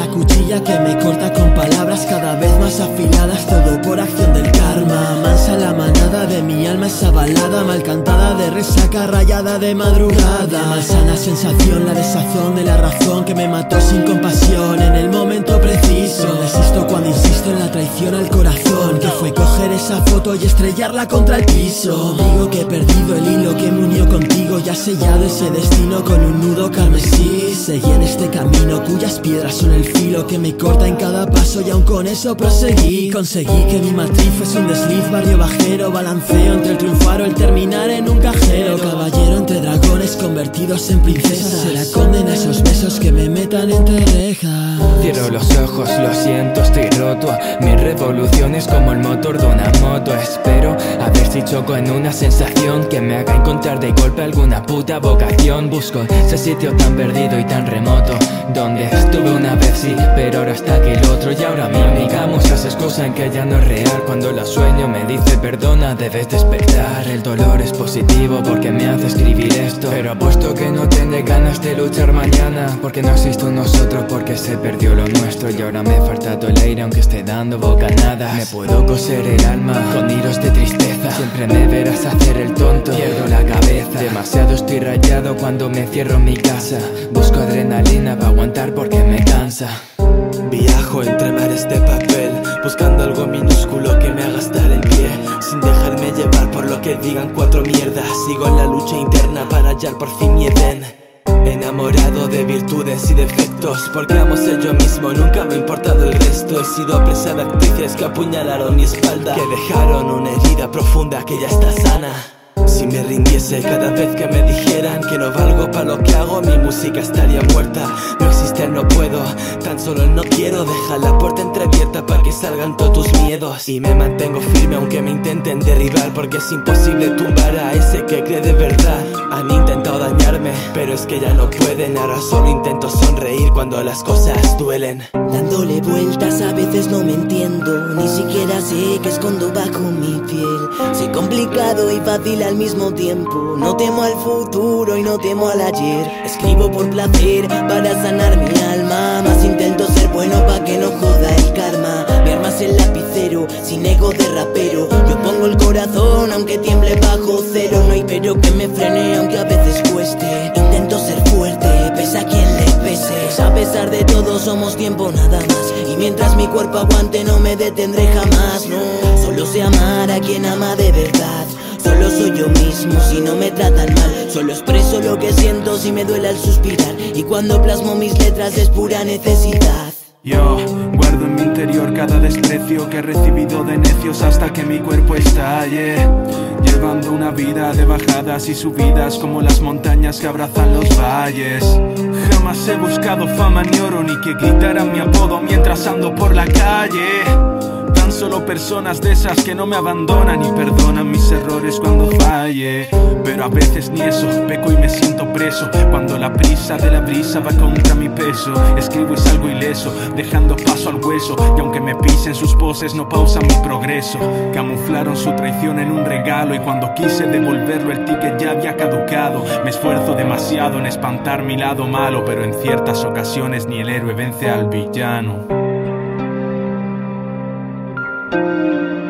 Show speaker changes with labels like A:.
A: cuchilla que me corta con palabras cada vez más afiladas, todo por acción del karma. Mansa la manada de mi alma, esa balada mal cantada de resaca rayada de madrugada. Malsana sensación, la desazón de la razón que me mató sin compasión en el momento preciso. Desisto cuando insisto en la traición al corazón, que fue coger esa foto y estrellarla contra el piso. Digo que he perdido el hilo que me unió contigo, ya sellado ese destino con un nudo carmesí. Seguí en este camino cuyas piedras son el filo que me corta en cada paso, y aun con eso proseguí. Conseguí que mi matriz fuese un desliz, barrio bajero, balanceo entre el triunfar o el terminar en un cajero. Caballero entre dragones convertidos en princesas, será condena esos besos que me metan entre rejas.
B: Cierro los ojos, lo siento, estoy roto. Mi revolución es como el motor de una moto. Espero a ver si choco en una sensación que me haga encontrar de golpe alguna puta vocación. Busco ese sitio tan perdido y tan remoto donde estuve una vez, sí, pero ahora está aquí el otro. Y ahora mi única musa se excusa en que ya no es real. Cuando la sueño me dice perdona, debes despertar. El dolor es positivo porque me hace escribir esto, pero apuesto que no tendré ganas de luchar mañana, porque no existe un nosotros, porque se perdió lo nuestro. Y ahora me falta todo el aire aunque esté dando bocanadas. Me puedo coser el alma con hilos de tristeza, siempre me verás hacer el tonto, pierdo la cabeza. Demasiado estoy rayado cuando me cierro en mi casa. Busco adrenalina para aguantar porque me cansa.
C: Viajo entre mares de papel, buscando algo minúsculo que me haga estar en pie, sin dejarme llevar por lo que digan cuatro mierdas. Sigo en la lucha interna para hallar por fin mi Edén. Enamorado de virtudes y defectos, porque amo ser yo mismo, nunca me ha importado el resto. He sido presa de actrices que apuñalaron mi espalda, que dejaron una herida profunda que ya está sana. Si me rindiese cada vez que me dijeran que no valgo para lo que hago, mi música estaría muerta. No existe el no puedo, tan solo el no quiero. Deja la puerta entreabierta para que salgan todos tus miedos. Y me mantengo firme aunque me intenten derribar, porque es imposible tumbar a ese que cree de verdad. Han intentado dañarme, pero es que ya no pueden. Ahora solo intento sonreír cuando las cosas duelen.
D: Dándole vueltas a veces no me entiendo, ni siquiera sé qué escondo bajo mi piel. Soy complicado y fácil al mismo tiempo, no temo al futuro y no temo al ayer. Escribo por placer para sanar mi alma, más intento ser bueno pa' que no joda el karma. Mi arma es el lapicero, sin ego de rapero. Yo pongo el corazón aunque tiemble bajo cero. No hay pero que me frene aunque a veces cueste. Intento ser fuerte, pese a quien le pese. A pesar de todo somos tiempo nada más, y mientras mi cuerpo aguante no me detendré jamás. No, solo sé amar a quien ama de verdad. Solo soy yo mismo si no me tratan mal. Solo expreso lo que siento si me duele al suspirar, y cuando plasmo mis letras es pura necesidad.
E: Yo guardo en mi interior cada desprecio que he recibido de necios hasta que mi cuerpo estalle, llevando una vida de bajadas y subidas como las montañas que abrazan los valles. Jamás he buscado fama ni oro, ni que gritaran mi apodo mientras ando por la calle. Tan solo personas de esas que no me abandonan y perdonan mis errores cuando falle. Pero a veces ni eso, peco y me siento preso cuando la prisa de la brisa va contra mi peso. Escribo y salgo ileso, dejando paso al hueso, y aunque me pisen sus poses no pausan mi progreso. Camuflaron su traición en un regalo, y cuando quise devolverlo el ticket ya había caducado. Me esfuerzo demasiado en espantar mi lado malo, pero en ciertas ocasiones ni el héroe vence al villano.